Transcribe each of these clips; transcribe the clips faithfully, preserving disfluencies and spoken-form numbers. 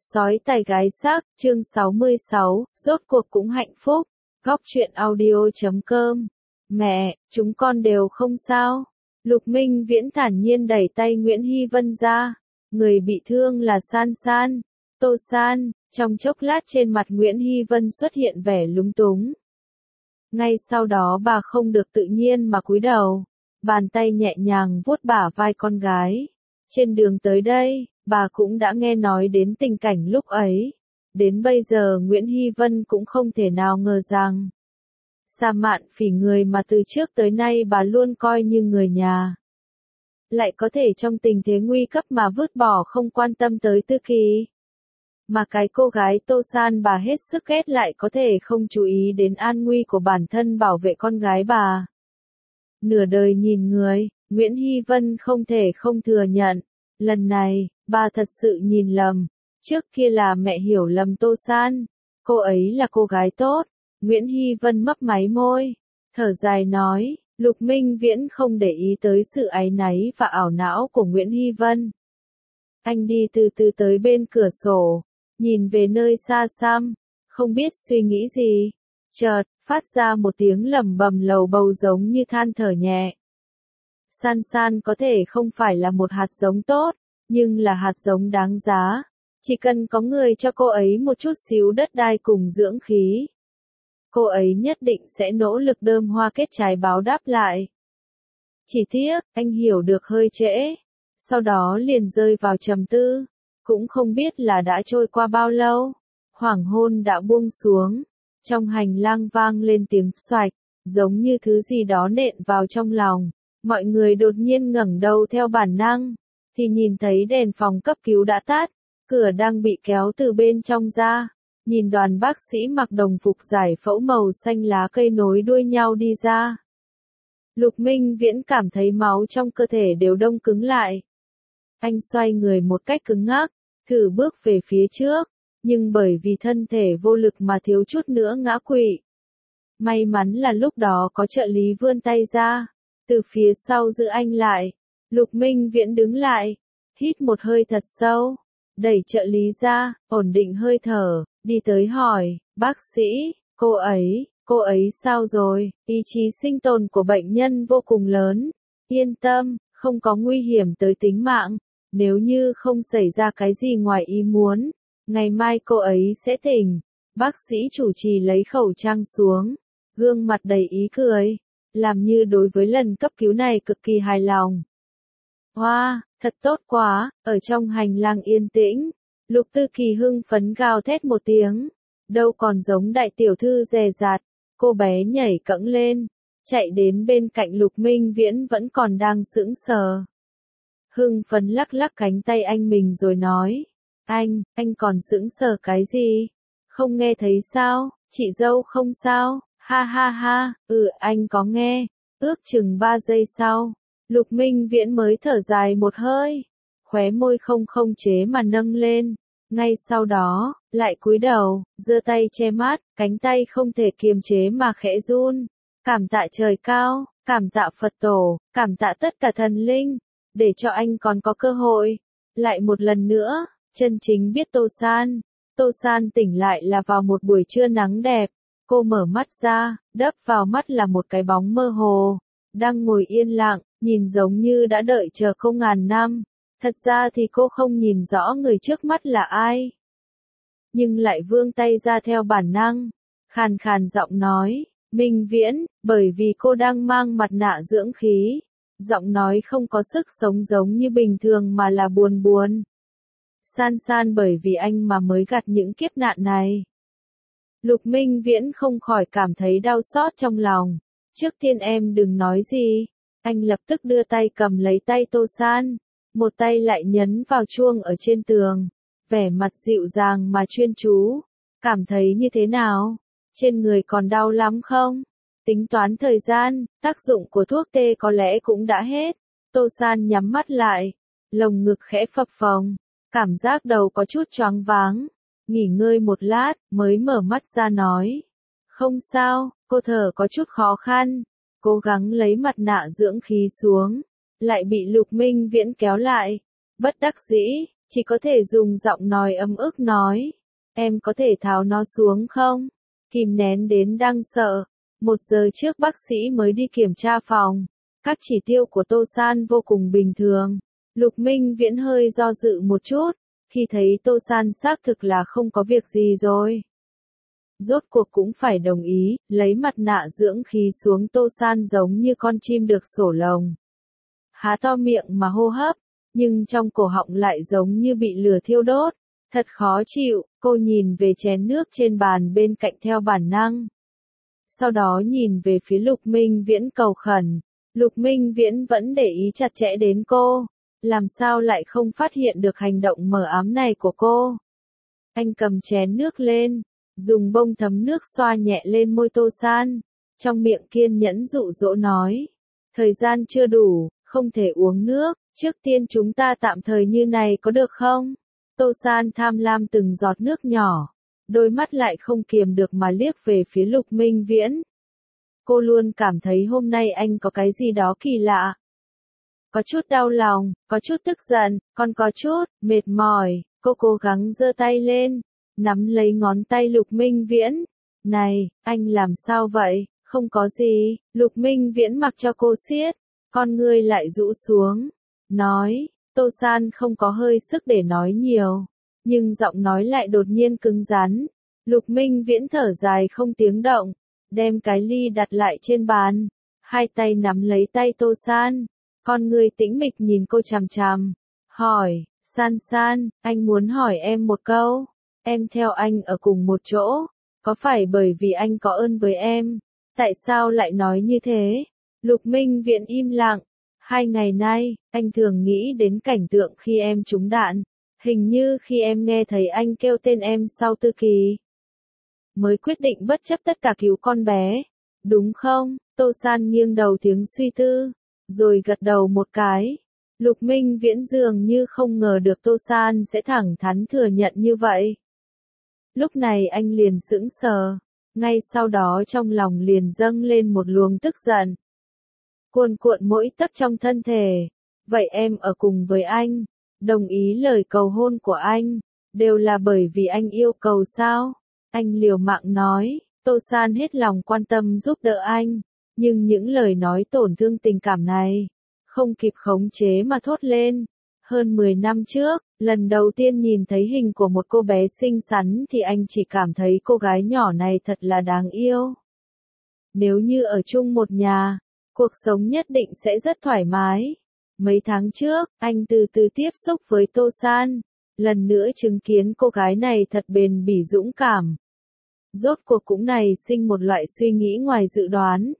Sói tài gái sắc, chương sáu mươi sáu, rốt cuộc cũng hạnh phúc. Góc truyện audio chấm com. Mẹ, chúng con đều không sao. Lục Minh Viễn thản nhiên đẩy tay Nguyễn Hy Vân ra. Người bị thương là San San. Tô San, trong chốc lát trên mặt Nguyễn Hy Vân xuất hiện vẻ lúng túng. Ngay sau đó bà không được tự nhiên mà cúi đầu. Bàn tay nhẹ nhàng vuốt bả vai con gái. Trên đường tới đây, bà cũng đã nghe nói đến tình cảnh lúc ấy. Đến bây giờ Nguyễn Hy Vân cũng không thể nào ngờ rằng Sa Mạn Phỉ, người mà từ trước tới nay bà luôn coi như người nhà, lại có thể trong tình thế nguy cấp mà vứt bỏ không quan tâm tới Tư Kỳ. Mà cái cô gái Tô San bà hết sức ghét lại có thể không chú ý đến an nguy của bản thân bảo vệ con gái bà. Nửa đời nhìn người, Nguyễn Hy Vân không thể không thừa nhận. Lần này, bà thật sự nhìn lầm. Trước kia là mẹ hiểu lầm Tô San. Cô ấy là cô gái tốt. Nguyễn Hy Vân mấp máy môi. Thở dài nói, Lục Minh Viễn không để ý tới sự áy náy và ảo não của Nguyễn Hy Vân. Anh đi từ từ tới bên cửa sổ. Nhìn về nơi xa xăm. Không biết suy nghĩ gì. Chợt, phát ra một tiếng lẩm bẩm lầu bầu giống như than thở nhẹ. San San có thể không phải là một hạt giống tốt, nhưng là hạt giống đáng giá. Chỉ cần có người cho cô ấy một chút xíu đất đai cùng dưỡng khí, cô ấy nhất định sẽ nỗ lực đơm hoa kết trái báo đáp lại. Chỉ tiếc, anh hiểu được hơi trễ, sau đó liền rơi vào trầm tư. Cũng không biết là đã trôi qua bao lâu, hoàng hôn đã buông xuống, trong hành lang vang lên tiếng xoạch, giống như thứ gì đó nện vào trong lòng. Mọi người đột nhiên ngẩng đầu theo bản năng, thì nhìn thấy đèn phòng cấp cứu đã tắt, cửa đang bị kéo từ bên trong ra, nhìn đoàn bác sĩ mặc đồng phục giải phẫu màu xanh lá cây nối đuôi nhau đi ra. Lục Minh Viễn cảm thấy máu trong cơ thể đều đông cứng lại. Anh xoay người một cách cứng ngắc, thử bước về phía trước, nhưng bởi vì thân thể vô lực mà thiếu chút nữa ngã quỵ. May mắn là lúc đó có trợ lý vươn tay ra, từ phía sau giữ anh lại. Lục Minh Viễn đứng lại, hít một hơi thật sâu, đẩy trợ lý ra, ổn định hơi thở, đi tới hỏi, bác sĩ, cô ấy, cô ấy sao rồi? Ý chí sinh tồn của bệnh nhân vô cùng lớn. Yên tâm, không có nguy hiểm tới tính mạng. Nếu như không xảy ra cái gì ngoài ý muốn, ngày mai cô ấy sẽ tỉnh. Bác sĩ chủ trì lấy khẩu trang xuống, gương mặt đầy ý cười, làm như đối với lần cấp cứu này cực kỳ hài lòng. Hoa, wow, thật tốt quá. Ở trong hành lang yên tĩnh, Lục Tư Kỳ hưng phấn gào thét một tiếng, đâu còn giống đại tiểu thư dè dặt. Cô bé nhảy cẫng lên, chạy đến bên cạnh Lục Minh Viễn vẫn còn đang sững sờ. Hưng phấn lắc lắc cánh tay anh mình rồi nói, anh, anh còn sững sờ cái gì? Không nghe thấy sao? Chị dâu không sao? Ha ha ha, ừ anh có nghe. Ước chừng ba giây sau, Lục Minh Viễn mới thở dài một hơi, khóe môi không không chế mà nâng lên. Ngay sau đó, lại cúi đầu, giơ tay che mắt, cánh tay không thể kiềm chế mà khẽ run. Cảm tạ trời cao, cảm tạ Phật tổ, cảm tạ tất cả thần linh, để cho anh còn có cơ hội. Lại một lần nữa, chân chính biết Tô San. Tô San tỉnh lại là vào một buổi trưa nắng đẹp. Cô mở mắt ra, đập vào mắt là một cái bóng mơ hồ, đang ngồi yên lặng, nhìn giống như đã đợi chờ không ngàn năm. Thật ra thì cô không nhìn rõ người trước mắt là ai, nhưng lại vươn tay ra theo bản năng, khàn khàn giọng nói, Minh Viễn, bởi vì cô đang mang mặt nạ dưỡng khí, giọng nói không có sức sống giống như bình thường mà là buồn buồn. San San bởi vì anh mà mới gặt những kiếp nạn này. Lục Minh Viễn không khỏi cảm thấy đau xót trong lòng. Trước tiên em đừng nói gì. Anh lập tức đưa tay cầm lấy tay Tô San, một tay lại nhấn vào chuông ở trên tường, vẻ mặt dịu dàng mà chuyên chú. Cảm thấy như thế nào? Trên người còn đau lắm không? Tính toán thời gian, tác dụng của thuốc tê có lẽ cũng đã hết. Tô San nhắm mắt lại, lồng ngực khẽ phập phồng, cảm giác đầu có chút choáng váng. Nghỉ ngơi một lát, mới mở mắt ra nói. Không sao, cô thở có chút khó khăn, cố gắng lấy mặt nạ dưỡng khí xuống, lại bị Lục Minh Viễn kéo lại. Bất đắc dĩ, chỉ có thể dùng giọng nói ấm ức nói. Em có thể tháo nó xuống không? Kìm nén đến đang sợ. Một giờ trước bác sĩ mới đi kiểm tra phòng. Các chỉ tiêu của Tô San vô cùng bình thường. Lục Minh Viễn hơi do dự một chút, khi thấy Tô San xác thực là không có việc gì rồi. Rốt cuộc cũng phải đồng ý, lấy mặt nạ dưỡng khí xuống. Tô San giống như con chim được sổ lồng. Há to miệng mà hô hấp, nhưng trong cổ họng lại giống như bị lửa thiêu đốt. Thật khó chịu, cô nhìn về chén nước trên bàn bên cạnh theo bản năng. Sau đó nhìn về phía Lục Minh Viễn cầu khẩn. Lục Minh Viễn vẫn để ý chặt chẽ đến cô. Làm sao lại không phát hiện được hành động mờ ám này của cô? Anh cầm chén nước lên, dùng bông thấm nước xoa nhẹ lên môi Tô San. Trong miệng kiên nhẫn dụ dỗ nói. Thời gian chưa đủ, không thể uống nước, trước tiên chúng ta tạm thời như này có được không? Tô San tham lam từng giọt nước nhỏ, đôi mắt lại không kiềm được mà liếc về phía Lục Minh Viễn. Cô luôn cảm thấy hôm nay anh có cái gì đó kỳ lạ. Có chút đau lòng, có chút tức giận, còn có chút mệt mỏi. Cô cố gắng giơ tay lên, nắm lấy ngón tay Lục Minh Viễn. Này, anh làm sao vậy? Không có gì. Lục Minh Viễn mặc cho cô siết, con ngươi lại rũ xuống. Nói, Tô San không có hơi sức để nói nhiều, nhưng giọng nói lại đột nhiên cứng rắn. Lục Minh Viễn thở dài không tiếng động, đem cái ly đặt lại trên bàn, hai tay nắm lấy tay Tô San, con người tĩnh mịch nhìn cô chằm chằm, hỏi, San San, anh muốn hỏi em một câu, em theo anh ở cùng một chỗ, có phải bởi vì anh có ơn với em, tại sao lại nói như thế? Lục Minh Viễn im lặng, hai ngày nay, anh thường nghĩ đến cảnh tượng khi em trúng đạn, hình như khi em nghe thấy anh kêu tên em sau Tư Kỳ, mới quyết định bất chấp tất cả cứu con bé, đúng không? Tô San nghiêng đầu tiếng suy tư, rồi gật đầu một cái. Lục Minh Viễn dường như không ngờ được Tô San sẽ thẳng thắn thừa nhận như vậy. Lúc này anh liền sững sờ, ngay sau đó trong lòng liền dâng lên một luồng tức giận. Cuồn cuộn mỗi tấc trong thân thể, vậy em ở cùng với anh, đồng ý lời cầu hôn của anh, đều là bởi vì anh yêu cầu sao? Anh liều mạng nói, Tô San hết lòng quan tâm giúp đỡ anh, nhưng những lời nói tổn thương tình cảm này, không kịp khống chế mà thốt lên. Hơn mười năm trước, lần đầu tiên nhìn thấy hình của một cô bé xinh xắn thì anh chỉ cảm thấy cô gái nhỏ này thật là đáng yêu. Nếu như ở chung một nhà, cuộc sống nhất định sẽ rất thoải mái. Mấy tháng trước, anh từ từ tiếp xúc với Tô San, lần nữa chứng kiến cô gái này thật bền bỉ dũng cảm. Rốt cuộc cũng này sinh một loại suy nghĩ ngoài dự đoán.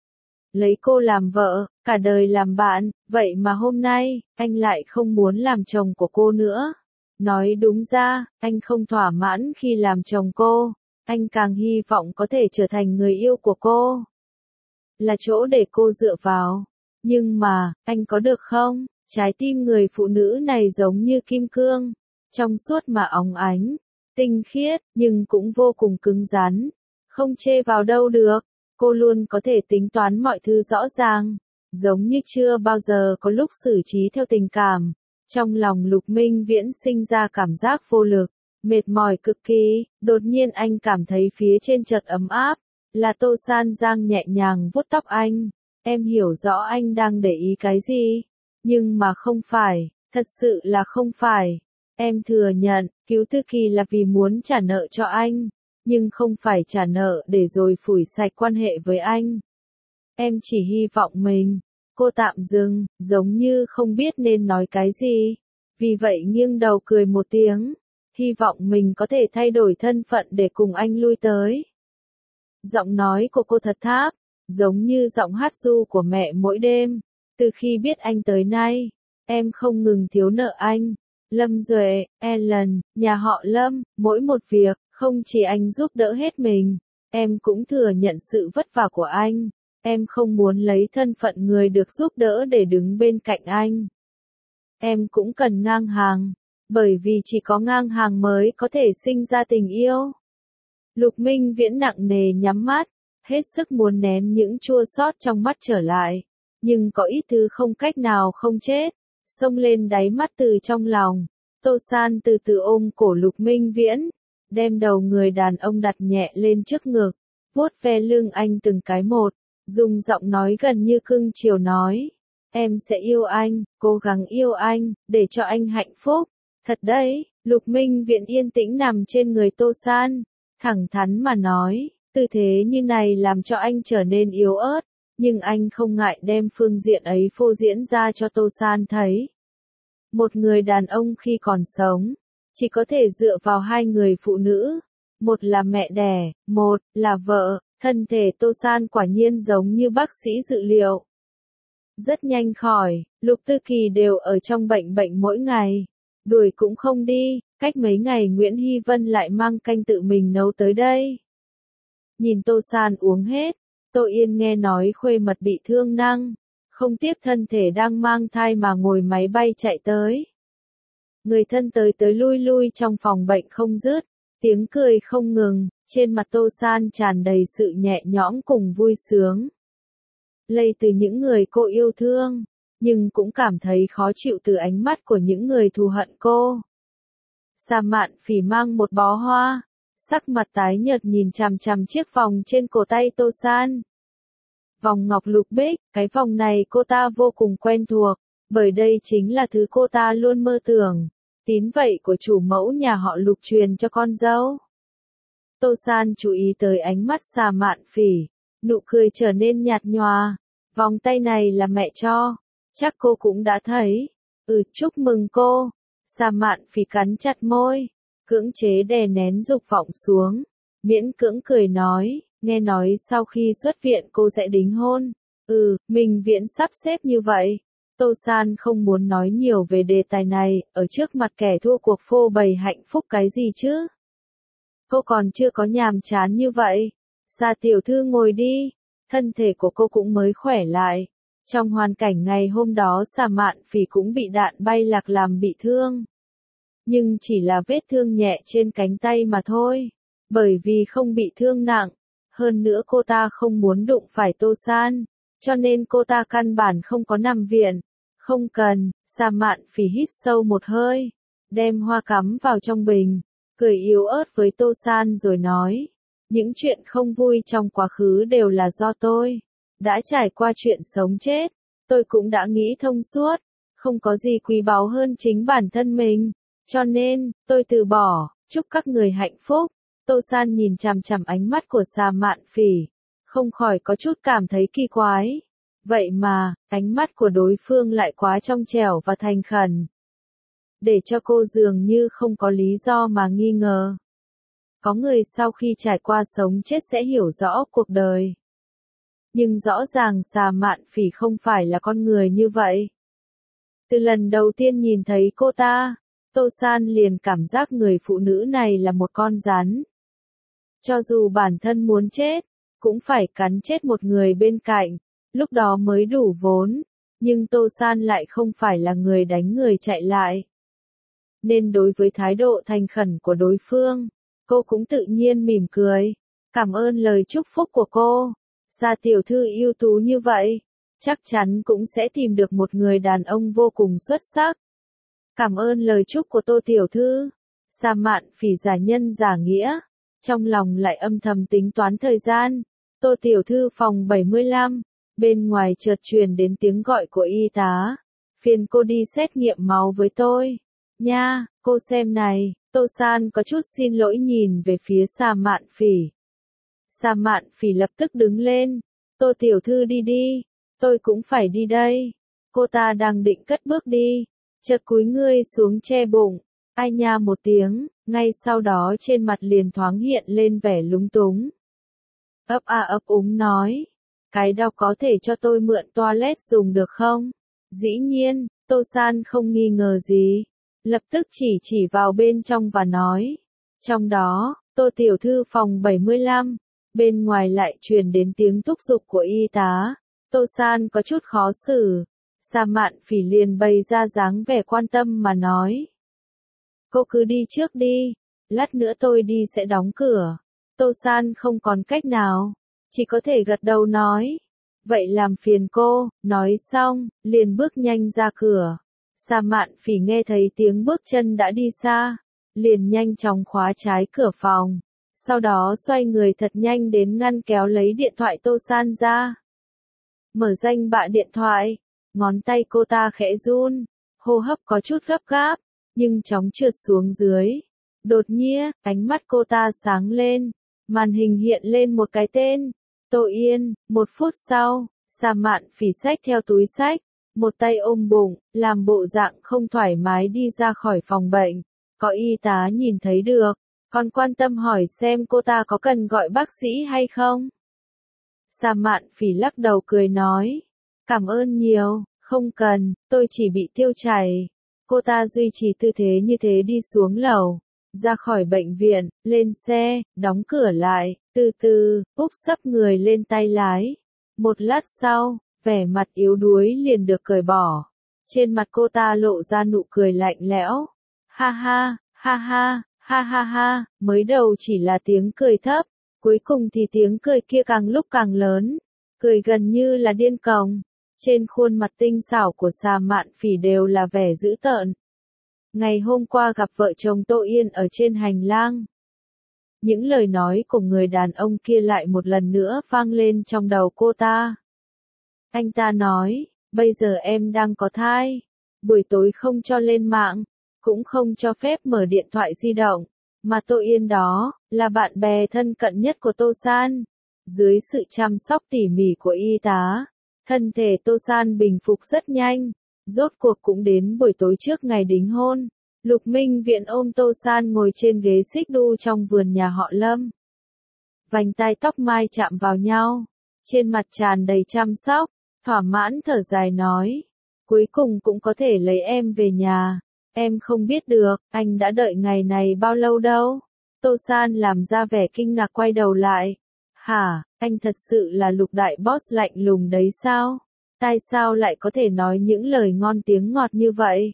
Lấy cô làm vợ, cả đời làm bạn, vậy mà hôm nay, anh lại không muốn làm chồng của cô nữa. Nói đúng ra, anh không thỏa mãn khi làm chồng cô, anh càng hy vọng có thể trở thành người yêu của cô. Là chỗ để cô dựa vào. Nhưng mà, anh có được không? Trái tim người phụ nữ này giống như kim cương, trong suốt mà óng ánh, tinh khiết, nhưng cũng vô cùng cứng rắn, không chê vào đâu được. Cô luôn có thể tính toán mọi thứ rõ ràng, giống như chưa bao giờ có lúc xử trí theo tình cảm. Trong lòng Lục Minh Viễn sinh ra cảm giác vô lực, mệt mỏi cực kỳ, đột nhiên anh cảm thấy phía trên chợt ấm áp, là Tô San Giang nhẹ nhàng vuốt tóc anh. Em hiểu rõ anh đang để ý cái gì, nhưng mà không phải, thật sự là không phải. Em thừa nhận, cứu Tư Kỳ là vì muốn trả nợ cho anh, nhưng không phải trả nợ để rồi phủi sạch quan hệ với anh. Em chỉ hy vọng mình, cô tạm dừng, giống như không biết nên nói cái gì, vì vậy nghiêng đầu cười một tiếng, hy vọng mình có thể thay đổi thân phận để cùng anh lui tới. Giọng nói của cô thật tháp, giống như giọng hát ru của mẹ mỗi đêm. Từ khi biết anh tới nay, em không ngừng thiếu nợ anh. Lâm Duệ, Ellen, nhà họ Lâm, mỗi một việc, không chỉ anh giúp đỡ hết mình, em cũng thừa nhận sự vất vả của anh. Em không muốn lấy thân phận người được giúp đỡ để đứng bên cạnh anh. Em cũng cần ngang hàng, bởi vì chỉ có ngang hàng mới có thể sinh ra tình yêu. Lục Minh Viễn nặng nề nhắm mắt, hết sức muốn nén những chua xót trong mắt trở lại, nhưng có ít thứ không cách nào không chết, xông lên đáy mắt từ trong lòng. Tô San từ từ ôm cổ Lục Minh Viễn, đem đầu người đàn ông đặt nhẹ lên trước ngực, vuốt ve lưng anh từng cái một, dùng giọng nói gần như cưng chiều nói, em sẽ yêu anh, cố gắng yêu anh, để cho anh hạnh phúc. Thật đấy, Lục Minh Viễn yên tĩnh nằm trên người Tô San, thẳng thắn mà nói, tư thế như này làm cho anh trở nên yếu ớt, nhưng anh không ngại đem phương diện ấy phô diễn ra cho Tô San thấy. Một người đàn ông khi còn sống, chỉ có thể dựa vào hai người phụ nữ, một là mẹ đẻ, một là vợ. Thân thể Tô San quả nhiên giống như bác sĩ dự liệu. Rất nhanh khỏi, Lục Tư Kỳ đều ở trong bệnh bệnh mỗi ngày. Đuổi cũng không đi, cách mấy ngày Nguyễn Hy Vân lại mang canh tự mình nấu tới đây. Nhìn Tô San uống hết, Tô Yên nghe nói khuê mật bị thương năng, không tiếc thân thể đang mang thai mà ngồi máy bay chạy tới. Người thân tới tới lui lui trong phòng bệnh không dứt, tiếng cười không ngừng, trên mặt Tô San tràn đầy sự nhẹ nhõm cùng vui sướng. Lây từ những người cô yêu thương, nhưng cũng cảm thấy khó chịu từ ánh mắt của những người thù hận cô. Sa Mạn Phỉ mang một bó hoa, sắc mặt tái nhợt nhìn chằm chằm chiếc vòng trên cổ tay Tô San. Vòng ngọc lục bích, cái vòng này cô ta vô cùng quen thuộc, bởi đây chính là thứ cô ta luôn mơ tưởng, tín vậy của chủ mẫu nhà họ Lục truyền cho con dâu. Tô San chú ý tới ánh mắt Sa Mạn Phỉ, nụ cười trở nên nhạt nhòa, vòng tay này là mẹ cho, chắc cô cũng đã thấy. Ừ, chúc mừng cô. Sa Mạn Phỉ cắn chặt môi, cưỡng chế đè nén dục vọng xuống, miễn cưỡng cười nói, nghe nói sau khi xuất viện cô sẽ đính hôn. Ừ, Minh Viễn sắp xếp như vậy. Tô San không muốn nói nhiều về đề tài này, ở trước mặt kẻ thua cuộc phô bày hạnh phúc cái gì chứ. Cô còn chưa có nhàm chán như vậy. Sa tiểu thư ngồi đi, thân thể của cô cũng mới khỏe lại. Trong hoàn cảnh ngày hôm đó Sa Mạn Phỉ cũng bị đạn bay lạc làm bị thương. Nhưng chỉ là vết thương nhẹ trên cánh tay mà thôi, bởi vì không bị thương nặng. Hơn nữa cô ta không muốn đụng phải Tô San, cho nên cô ta căn bản không có nằm viện. Không cần. Sa Mạn Phỉ hít sâu một hơi, đem hoa cắm vào trong bình, cười yếu ớt với Tô San rồi nói, những chuyện không vui trong quá khứ đều là do tôi. Đã trải qua chuyện sống chết, tôi cũng đã nghĩ thông suốt, không có gì quý báu hơn chính bản thân mình, cho nên, tôi từ bỏ, chúc các người hạnh phúc. Tô San nhìn chằm chằm ánh mắt của Sa Mạn Phỉ, không khỏi có chút cảm thấy kỳ quái. Vậy mà, ánh mắt của đối phương lại quá trong trẻo và thành khẩn, để cho cô dường như không có lý do mà nghi ngờ. Có người sau khi trải qua sống chết sẽ hiểu rõ cuộc đời. Nhưng rõ ràng Sa Mạn Phỉ không phải là con người như vậy. Từ lần đầu tiên nhìn thấy cô ta, Tô San liền cảm giác người phụ nữ này là một con rắn. Cho dù bản thân muốn chết, cũng phải cắn chết một người bên cạnh, lúc đó mới đủ vốn. Nhưng Tô San lại không phải là người đánh người chạy lại. Nên đối với thái độ thành khẩn của đối phương, cô cũng tự nhiên mỉm cười. Cảm ơn lời chúc phúc của cô. Sa tiểu thư ưu tú như vậy, chắc chắn cũng sẽ tìm được một người đàn ông vô cùng xuất sắc. Cảm ơn lời chúc của Tô tiểu thư. Sa Mạn Phỉ giả nhân giả nghĩa, trong lòng lại âm thầm tính toán thời gian. Tô tiểu thư phòng bảy mươi lăm, bên ngoài chợt truyền đến tiếng gọi của y tá. Phiền cô đi xét nghiệm máu với tôi. Nha, cô xem này. Tô San có chút xin lỗi nhìn về phía Sa Mạn Phỉ. Sa Mạn Phỉ lập tức đứng lên. Tô tiểu thư đi đi, tôi cũng phải đi đây. Cô ta đang định cất bước đi, chợt cúi người xuống che bụng. Ai nha một tiếng, ngay sau đó trên mặt liền thoáng hiện lên vẻ lúng túng. Ấp a ấp úng nói, cái đó có thể cho tôi mượn toilet dùng được không? Dĩ nhiên, Tô San không nghi ngờ gì, lập tức chỉ chỉ vào bên trong và nói. Trong đó, Tô tiểu thư phòng bảy mươi lăm, bên ngoài lại truyền đến tiếng thúc giục của y tá. Tô San có chút khó xử. Sa Mạn Phỉ liền bày ra dáng vẻ quan tâm mà nói. Cô cứ đi trước đi, lát nữa tôi đi sẽ đóng cửa. Tô San không còn cách nào, chỉ có thể gật đầu nói. Vậy làm phiền cô, nói xong, liền bước nhanh ra cửa. Sa Mạn Phỉ nghe thấy tiếng bước chân đã đi xa, liền nhanh chóng khóa trái cửa phòng, sau đó xoay người thật nhanh đến ngăn kéo lấy điện thoại Tô San ra. Mở danh bạ điện thoại, ngón tay cô ta khẽ run, hô hấp có chút gấp gáp, nhưng chóng trượt xuống dưới. Đột nhiên, ánh mắt cô ta sáng lên, màn hình hiện lên một cái tên, Tô Yên. Một phút sau, Sa Mạn Phỉ xách theo túi xách, một tay ôm bụng, làm bộ dạng không thoải mái đi ra khỏi phòng bệnh. Có y tá nhìn thấy được, còn quan tâm hỏi xem cô ta có cần gọi bác sĩ hay không. Sa Mạn Phỉ lắc đầu cười nói, cảm ơn nhiều, không cần, tôi chỉ bị tiêu chảy. Cô ta duy trì tư thế như thế đi xuống lầu, ra khỏi bệnh viện, lên xe, đóng cửa lại, từ từ, úp sấp người lên tay lái. Một lát sau, vẻ mặt yếu đuối liền được cởi bỏ. Trên mặt cô ta lộ ra nụ cười lạnh lẽo. Ha ha, ha ha, ha ha ha, mới đầu chỉ là tiếng cười thấp, cuối cùng thì tiếng cười kia càng lúc càng lớn, cười gần như là điên cuồng. Trên khuôn mặt tinh xảo của Sa Mạn Phỉ đều là vẻ dữ tợn. Ngày hôm qua gặp vợ chồng Tô Yên ở trên hành lang. Những lời nói của người đàn ông kia lại một lần nữa vang lên trong đầu cô ta. Anh ta nói, bây giờ em đang có thai, buổi tối không cho lên mạng, cũng không cho phép mở điện thoại di động, mà Tô Yên đó, là bạn bè thân cận nhất của Tô San. Dưới sự chăm sóc tỉ mỉ của y tá, thân thể Tô San bình phục rất nhanh, rốt cuộc cũng đến buổi tối trước ngày đính hôn. Lục Minh Viễn ôm Tô San ngồi trên ghế xích đu trong vườn nhà họ Lâm. Vành tai tóc mai chạm vào nhau, trên mặt tràn đầy chăm sóc, thỏa mãn thở dài nói, cuối cùng cũng có thể lấy em về nhà, em không biết được, anh đã đợi ngày này bao lâu đâu. Tô San làm ra vẻ kinh ngạc quay đầu lại. Hả, anh thật sự là Lục đại boss lạnh lùng đấy sao? Tại sao lại có thể nói những lời ngon tiếng ngọt như vậy?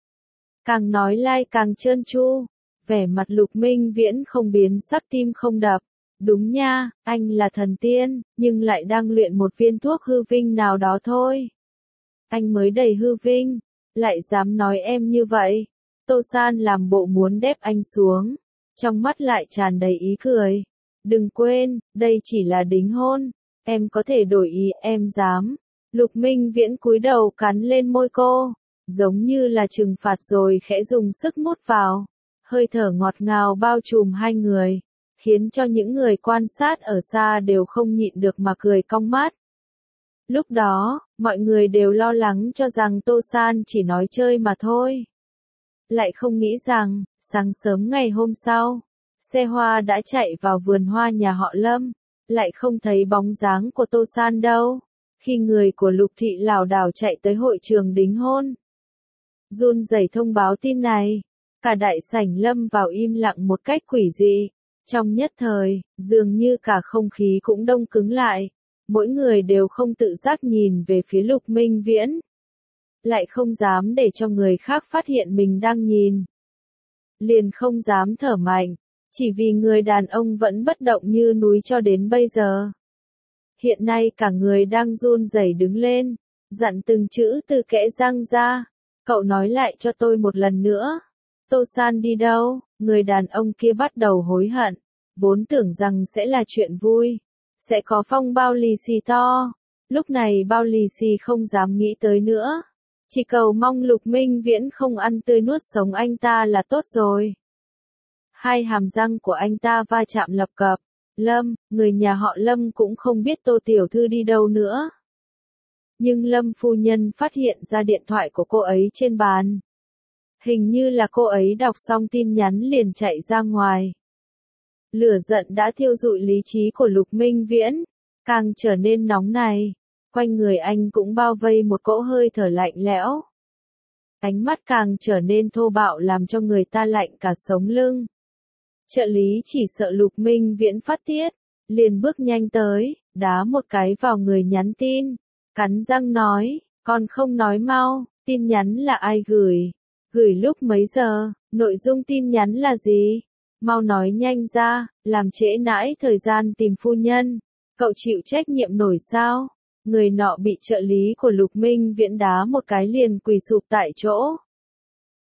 Càng nói lai càng trơn tru, vẻ mặt Lục Minh Viễn không biến sắc tim không đập. Đúng nha, anh là thần tiên, nhưng lại đang luyện một viên thuốc hư vinh nào đó thôi. Anh mới đầy hư vinh, lại dám nói em như vậy. Tô San làm bộ muốn đép anh xuống, trong mắt lại tràn đầy ý cười. Đừng quên, đây chỉ là đính hôn, em có thể đổi ý, em dám. Lục Minh Viễn cúi đầu cắn lên môi cô, giống như là trừng phạt rồi khẽ dùng sức mút vào. Hơi thở ngọt ngào bao trùm hai người, khiến cho những người quan sát ở xa đều không nhịn được mà cười cong mắt. Lúc đó, mọi người đều lo lắng cho rằng Tô San chỉ nói chơi mà thôi. Lại không nghĩ rằng, sáng sớm ngày hôm sau, xe hoa đã chạy vào vườn hoa nhà họ Lâm, lại không thấy bóng dáng của Tô San đâu. Khi người của Lục thị lảo đảo chạy tới hội trường đính hôn, run rẩy thông báo tin này, cả đại sảnh lâm vào im lặng một cách quỷ dị. Trong nhất thời, dường như cả không khí cũng đông cứng lại, mỗi người đều không tự giác nhìn về phía Lục Minh Viễn, lại không dám để cho người khác phát hiện mình đang nhìn, liền không dám thở mạnh, chỉ vì người đàn ông vẫn bất động như núi cho đến bây giờ. Hiện nay cả người đang run rẩy đứng lên, dặn từng chữ từ kẽ răng ra, cậu nói lại cho tôi một lần nữa. Tô San đi đâu? Người đàn ông kia bắt đầu hối hận, vốn tưởng rằng sẽ là chuyện vui, sẽ có phong bao lì xì to. Lúc này bao lì xì không dám nghĩ tới nữa, chỉ cầu mong Lục Minh Viễn không ăn tươi nuốt sống anh ta là tốt rồi. Hai hàm răng của anh ta va chạm lập cập. Lâm, người nhà họ Lâm cũng không biết Tô tiểu thư đi đâu nữa. Nhưng Lâm phu nhân phát hiện ra điện thoại của cô ấy trên bàn. Hình như là cô ấy đọc xong tin nhắn liền chạy ra ngoài. Lửa giận đã thiêu rụi lý trí của Lục Minh Viễn, càng trở nên nóng này. Quanh người anh cũng bao vây một cỗ hơi thở lạnh lẽo. Ánh mắt càng trở nên thô bạo làm cho người ta lạnh cả sống lưng. Trợ lý chỉ sợ Lục Minh Viễn phát tiết, liền bước nhanh tới, đá một cái vào người nhắn tin, cắn răng nói, còn không nói mau, tin nhắn là ai gửi, gửi lúc mấy giờ, nội dung tin nhắn là gì, mau nói nhanh ra, làm trễ nãi thời gian tìm phu nhân, cậu chịu trách nhiệm nổi sao? Người nọ bị trợ lý của Lục Minh Viễn đá một cái liền quỳ sụp tại chỗ.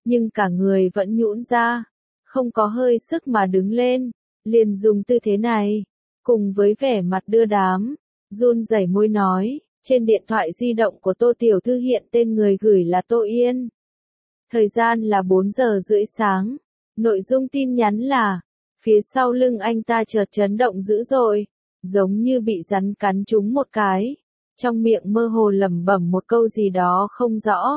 nhưng cả người vẫn nhũn ra, không có hơi sức mà đứng lên, liền dùng tư thế này, cùng với vẻ mặt đưa đám, run rẩy môi nói, trên điện thoại di động của Tô Tiểu Thư hiện tên người gửi là Tô Yên. Thời gian là bốn giờ rưỡi sáng, nội dung tin nhắn là, phía sau lưng anh ta chợt chấn động dữ dội, giống như bị rắn cắn trúng một cái, trong miệng mơ hồ lẩm bẩm một câu gì đó không rõ.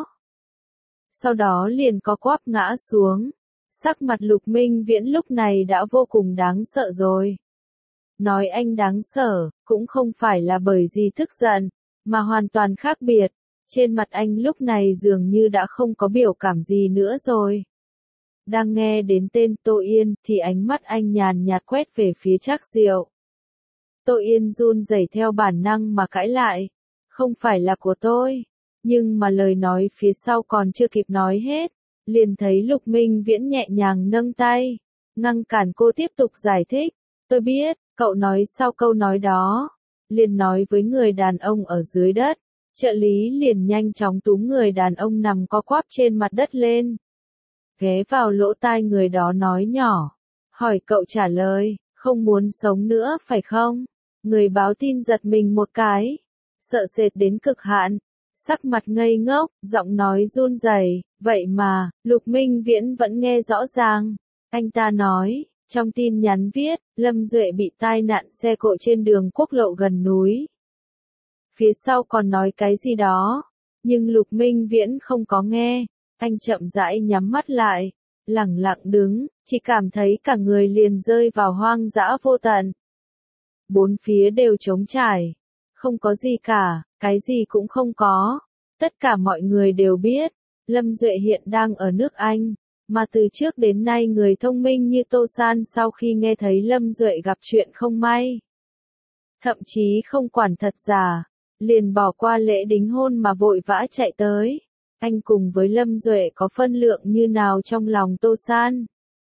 Sau đó liền co quắp ngã xuống, sắc mặt Lục Minh Viễn lúc này đã vô cùng đáng sợ rồi. Nói anh đáng sợ, cũng không phải là bởi gì tức giận, mà hoàn toàn khác biệt, trên mặt anh lúc này dường như đã không có biểu cảm gì nữa rồi. Đang nghe đến tên Tô Yên, thì ánh mắt anh nhàn nhạt quét về phía Trác Diệu. Tô Yên run rẩy theo bản năng mà cãi lại, không phải là của tôi, nhưng mà lời nói phía sau còn chưa kịp nói hết, liền thấy Lục Minh Viễn nhẹ nhàng nâng tay, ngăn cản cô tiếp tục giải thích, tôi biết, cậu nói sau câu nói đó, liền nói với người đàn ông ở dưới đất, trợ lý liền nhanh chóng túm người đàn ông nằm co quắp trên mặt đất lên. Ghé vào lỗ tai người đó nói nhỏ, hỏi cậu trả lời, không muốn sống nữa phải không? Người báo tin giật mình một cái, sợ sệt đến cực hạn, sắc mặt ngây ngốc, giọng nói run rẩy, vậy mà, Lục Minh Viễn vẫn nghe rõ ràng. Anh ta nói, trong tin nhắn viết, Lâm Duệ bị tai nạn xe cộ trên đường quốc lộ gần núi. Phía sau còn nói cái gì đó, nhưng Lục Minh Viễn không có nghe, anh chậm rãi nhắm mắt lại, lẳng lặng đứng, chỉ cảm thấy cả người liền rơi vào hoang dã vô tận. Bốn phía đều trống trải, không có gì cả, cái gì cũng không có. Tất cả mọi người đều biết, Lâm Duệ hiện đang ở nước Anh, mà từ trước đến nay người thông minh như Tô San sau khi nghe thấy Lâm Duệ gặp chuyện không may, thậm chí không quản thật giả, liền bỏ qua lễ đính hôn mà vội vã chạy tới. Anh cùng với Lâm Duệ có phân lượng như nào trong lòng Tô San?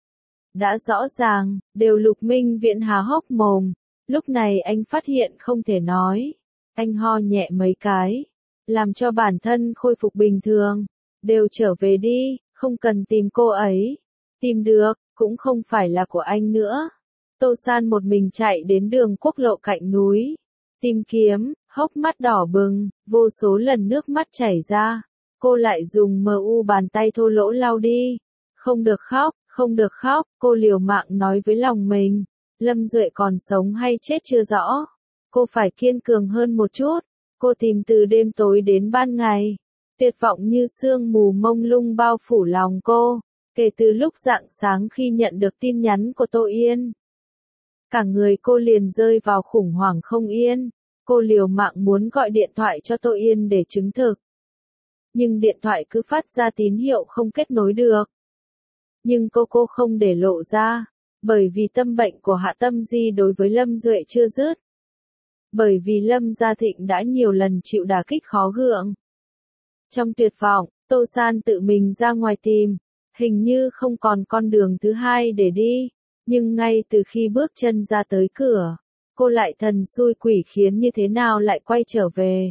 Đã rõ ràng, đều Lục Minh Viễn há hốc mồm, lúc này anh phát hiện không thể nói. Anh ho nhẹ mấy cái, làm cho bản thân khôi phục bình thường, đều trở về đi, không cần tìm cô ấy. Tìm được, cũng không phải là của anh nữa. Tô San một mình chạy đến đường quốc lộ cạnh núi, tìm kiếm, hốc mắt đỏ bừng, vô số lần nước mắt chảy ra. Cô lại dùng mờ u bàn tay thô lỗ lau đi. Không được khóc, không được khóc, cô liều mạng nói với lòng mình. Lâm Duệ còn sống hay chết chưa rõ. Cô phải kiên cường hơn một chút. Cô tìm từ đêm tối đến ban ngày. Tuyệt vọng như sương mù mông lung bao phủ lòng cô. Kể từ lúc rạng sáng khi nhận được tin nhắn của Tô Yên, cả người cô liền rơi vào khủng hoảng không yên. Cô liều mạng muốn gọi điện thoại cho Tô Yên để chứng thực. Nhưng điện thoại cứ phát ra tín hiệu không kết nối được. Nhưng cô cô không để lộ ra, bởi vì tâm bệnh của Hạ Tâm Di đối với Lâm Duệ chưa dứt. Bởi vì Lâm Gia Thịnh đã nhiều lần chịu đả kích khó gượng. Trong tuyệt vọng, Tô San tự mình ra ngoài tìm, hình như không còn con đường thứ hai để đi, nhưng ngay từ khi bước chân ra tới cửa, cô lại thần xui quỷ khiến như thế nào lại quay trở về.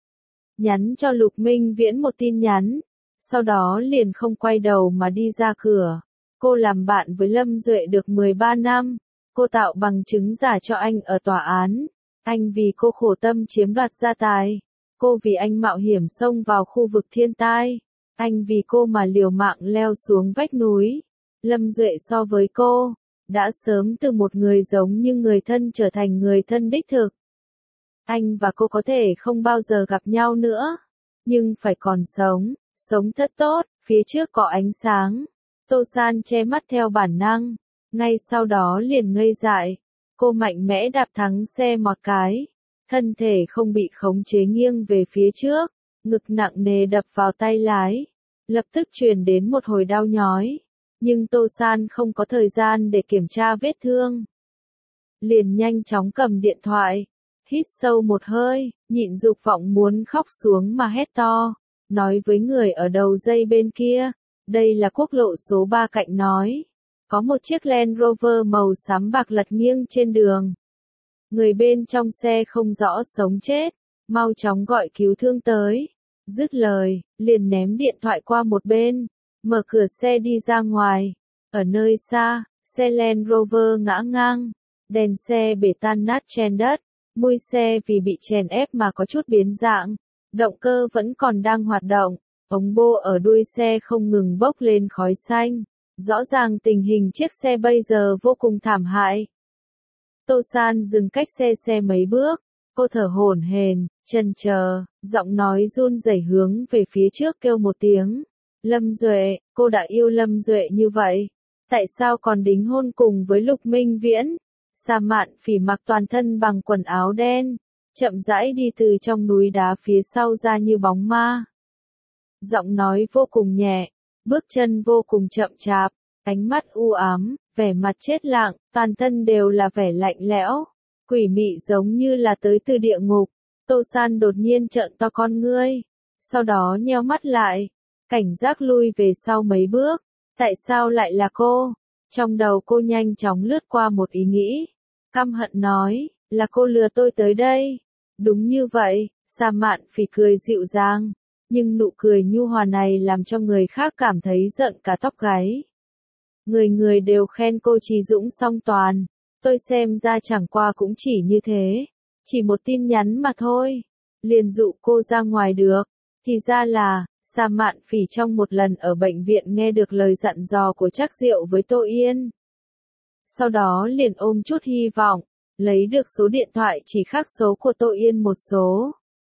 Nhắn cho Lục Minh Viễn một tin nhắn, sau đó liền không quay đầu mà đi ra cửa. Cô làm bạn với Lâm Duệ được mười ba năm, cô tạo bằng chứng giả cho anh ở tòa án. Anh vì cô khổ tâm chiếm đoạt gia tài, cô vì anh mạo hiểm xông vào khu vực thiên tai, anh vì cô mà liều mạng leo xuống vách núi. Lâm Duệ so với cô, đã sớm từ một người giống như người thân trở thành người thân đích thực. Anh và cô có thể không bao giờ gặp nhau nữa, nhưng phải còn sống, sống thật tốt, phía trước có ánh sáng. Tô San che mắt theo bản năng, ngay sau đó liền ngây dại. Cô mạnh mẽ đạp thắng xe một cái, thân thể không bị khống chế nghiêng về phía trước, ngực nặng nề đập vào tay lái, lập tức truyền đến một hồi đau nhói. Nhưng Tô San không có thời gian để kiểm tra vết thương, liền nhanh chóng cầm điện thoại, hít sâu một hơi, nhịn dục vọng muốn khóc xuống mà hét to, nói với người ở đầu dây bên kia, đây là quốc lộ số ba cạnh nói. Có một chiếc Land Rover màu xám bạc lật nghiêng trên đường. Người bên trong xe không rõ sống chết, mau chóng gọi cứu thương tới. Dứt lời, liền ném điện thoại qua một bên, mở cửa xe đi ra ngoài. Ở nơi xa, xe Land Rover ngã ngang, đèn xe bể tan nát trên đất, mui xe vì bị chèn ép mà có chút biến dạng, động cơ vẫn còn đang hoạt động, ống bô ở đuôi xe không ngừng bốc lên khói xanh. Rõ ràng tình hình chiếc xe bây giờ vô cùng thảm hại. Tô San dừng cách xe xe mấy bước, cô thở hổn hển, chần chờ, giọng nói run rẩy hướng về phía trước kêu một tiếng. Lâm Duệ, cô đã yêu Lâm Duệ như vậy, tại sao còn đính hôn cùng với Lục Minh Viễn? Sa Mạn Phỉ mặc toàn thân bằng quần áo đen, chậm rãi đi từ trong núi đá phía sau ra như bóng ma. Giọng nói vô cùng nhẹ, bước chân vô cùng chậm chạp, ánh mắt u ám, vẻ mặt chết lặng, toàn thân đều là vẻ lạnh lẽo, quỷ mị giống như là tới từ địa ngục. Tô San đột nhiên trợn to con ngươi, sau đó nheo mắt lại, cảnh giác lui về sau mấy bước. Tại sao lại là cô? Trong đầu cô nhanh chóng lướt qua một ý nghĩ, căm hận nói, là cô lừa tôi tới đây. Đúng như vậy, Sa Mạn Phỉ cười dịu dàng, nhưng nụ cười nhu hòa này làm cho người khác cảm thấy giận cả tóc gáy. Người người đều khen cô trí dũng song toàn, tôi xem ra chẳng qua cũng chỉ như thế, chỉ một tin nhắn mà thôi, liền dụ cô ra ngoài được. Thì ra là, Sa Mạn Phỉ trong một lần ở bệnh viện nghe được lời dặn dò của Trác Diệu với Tô Yên. Sau đó liền ôm chút hy vọng, lấy được số điện thoại chỉ khác số của Tô Yên một số.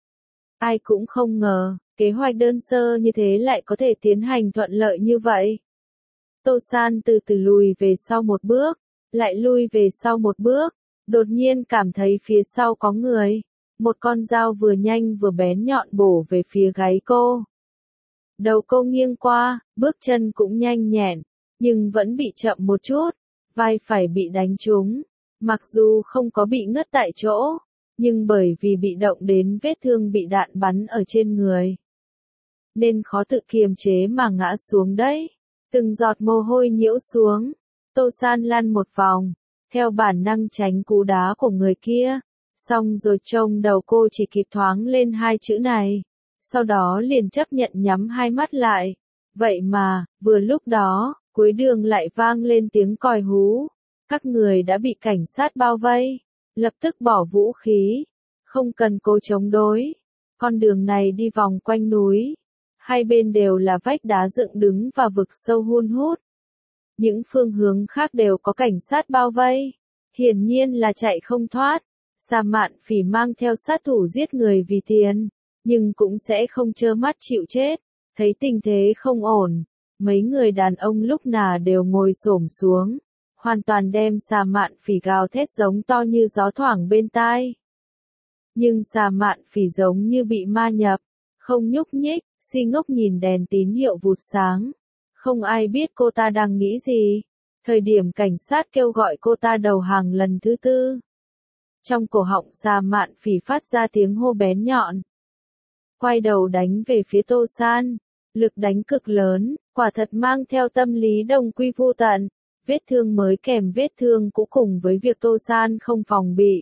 Ai cũng không ngờ, kế hoạch đơn sơ như thế lại có thể tiến hành thuận lợi như vậy. Tô San từ từ lùi về sau một bước, lại lui về sau một bước, đột nhiên cảm thấy phía sau có người. Một con dao vừa nhanh vừa bén nhọn bổ về phía gáy cô. Đầu cô nghiêng qua, bước chân cũng nhanh nhẹn, nhưng vẫn bị chậm một chút, vai phải bị đánh trúng. Mặc dù không có bị ngất tại chỗ, nhưng bởi vì bị động đến vết thương bị đạn bắn ở trên người, nên khó tự kiềm chế mà ngã xuống đấy. Từng giọt mồ hôi nhiễu xuống, Tô San lăn một vòng, theo bản năng tránh cú đá của người kia. Xong rồi trông đầu cô chỉ kịp thoáng lên hai chữ này, sau đó liền chấp nhận nhắm hai mắt lại. Vậy mà, vừa lúc đó, cuối đường lại vang lên tiếng còi hú. Các người đã bị cảnh sát bao vây, lập tức bỏ vũ khí, không cần cố chống đối. Con đường này đi vòng quanh núi, hai bên đều là vách đá dựng đứng và vực sâu hun hút. Những phương hướng khác đều có cảnh sát bao vây, hiển nhiên là chạy không thoát. Sa Mạn Phỉ mang theo sát thủ giết người vì tiền, nhưng cũng sẽ không trơ mắt chịu chết. Thấy tình thế không ổn, mấy người đàn ông lúc nào đều ngồi xổm xuống, hoàn toàn đem Sa Mạn Phỉ gào thét giống to như gió thoảng bên tai. Nhưng Sa Mạn Phỉ giống như bị ma nhập, không nhúc nhích, si ngốc nhìn đèn tín hiệu vụt sáng. Không ai biết cô ta đang nghĩ gì. Thời điểm cảnh sát kêu gọi cô ta đầu hàng lần thứ tư, trong cổ họng Sa Mạn Phỉ phát ra tiếng hô bén nhọn. Quay đầu đánh về phía Tô San, lực đánh cực lớn, quả thật mang theo tâm lý đồng quy vu tận. Vết thương mới kèm vết thương cũ cùng với việc Tô San không phòng bị,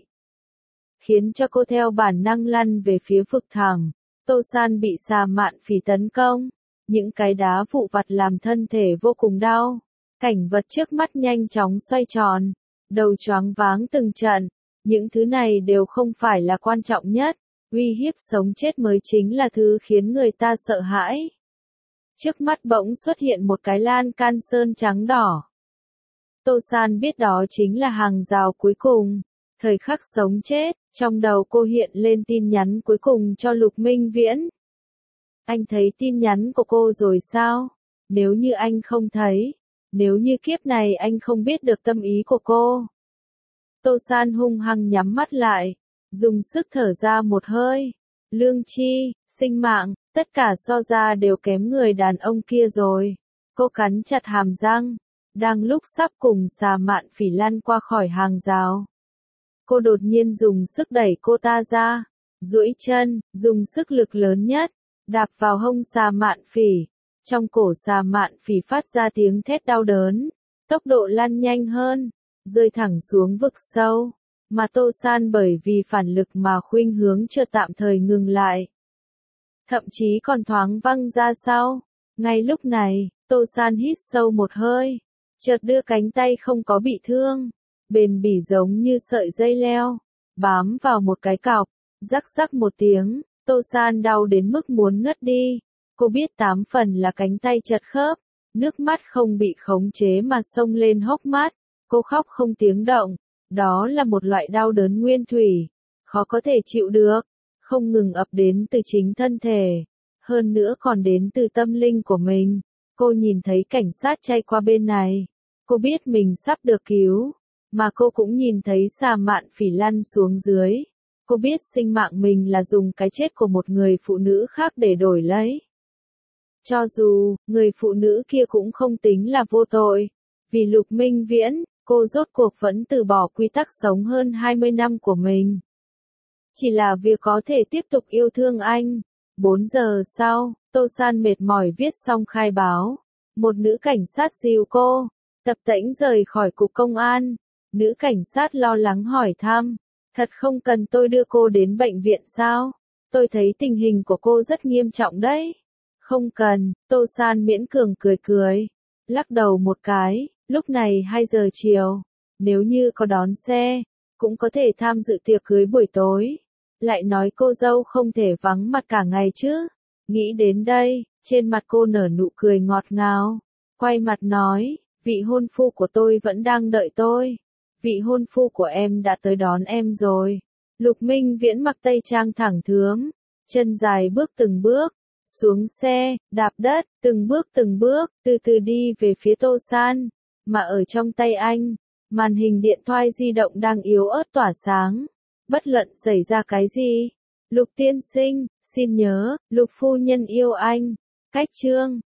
khiến cho cô theo bản năng lăn về phía vực thẳm. Tô San bị Sa Mạn Phỉ tấn công, những cái đá vụn vặt làm thân thể vô cùng đau. Cảnh vật trước mắt nhanh chóng xoay tròn, đầu choáng váng từng trận. Những thứ này đều không phải là quan trọng nhất, uy hiếp sống chết mới chính là thứ khiến người ta sợ hãi. Trước mắt bỗng xuất hiện một cái lan can sơn trắng đỏ. Tô San biết đó chính là hàng rào cuối cùng, thời khắc sống chết, trong đầu cô hiện lên tin nhắn cuối cùng cho Lục Minh Viễn. Anh thấy tin nhắn của cô rồi sao? Nếu như anh không thấy, nếu như kiếp này anh không biết được tâm ý của cô. Tô San hung hăng nhắm mắt lại, dùng sức thở ra một hơi. Lương tri, sinh mạng, tất cả so ra đều kém người đàn ông kia rồi. Cô cắn chặt hàm răng, đang lúc sắp cùng Sa Mạn Phỉ lăn qua khỏi hàng rào. Cô đột nhiên dùng sức đẩy cô ta ra, duỗi chân, dùng sức lực lớn nhất, đạp vào hông Sa Mạn Phỉ. Trong cổ Sa Mạn Phỉ phát ra tiếng thét đau đớn, tốc độ lăn nhanh hơn, rơi thẳng xuống vực sâu, mà Tô San bởi vì phản lực mà khuynh hướng chợt tạm thời ngừng lại. Thậm chí còn thoáng văng ra sau, Ngay lúc này, Tô San hít sâu một hơi, chợt đưa cánh tay không có bị thương, bền bỉ giống như sợi dây leo, bám vào một cái cọc, rắc rắc một tiếng, Tô San đau đến mức muốn ngất đi. Cô biết tám phần là cánh tay chật khớp, nước mắt không bị khống chế mà xông lên hốc mắt, cô khóc không tiếng động, đó là một loại đau đớn nguyên thủy, khó có thể chịu được, không ngừng ập đến từ chính thân thể, hơn nữa còn đến từ tâm linh của mình. Cô nhìn thấy cảnh sát chạy qua bên này, cô biết mình sắp được cứu, mà cô cũng nhìn thấy Xà Mạn Phỉ lăn xuống dưới. Cô biết sinh mạng mình là dùng cái chết của một người phụ nữ khác để đổi lấy. Cho dù, người phụ nữ kia cũng không tính là vô tội. Vì Lục Minh Viễn, cô rốt cuộc vẫn từ bỏ quy tắc sống hơn hai mươi năm của mình. Chỉ là việc có thể tiếp tục yêu thương anh. bốn giờ sau, Tô San mệt mỏi viết xong khai báo. Một nữ cảnh sát dìu cô, tập tễnh rời khỏi cục công an. Nữ cảnh sát lo lắng hỏi thăm. Thật không cần tôi đưa cô đến bệnh viện sao? Tôi thấy tình hình của cô rất nghiêm trọng đấy. Không cần, Tô San miễn cường cười cười. Lắc đầu một cái, lúc này hai giờ chiều. Nếu như có đón xe, cũng có thể tham dự tiệc cưới buổi tối. Lại nói cô dâu không thể vắng mặt cả ngày chứ. Nghĩ đến đây, trên mặt cô nở nụ cười ngọt ngào. Quay mặt nói, vị hôn phu của tôi vẫn đang đợi tôi. Vị hôn phu của em đã tới đón em rồi. Lục Minh Viễn mặc tây trang thẳng thướm, chân dài bước từng bước, xuống xe, đạp đất, từng bước từng bước, từ từ đi về phía Tô San, mà ở trong tay anh, màn hình điện thoại di động đang yếu ớt tỏa sáng. Bất luận xảy ra cái gì, Lục tiên sinh, xin nhớ, Lục phu nhân yêu anh. Cách chương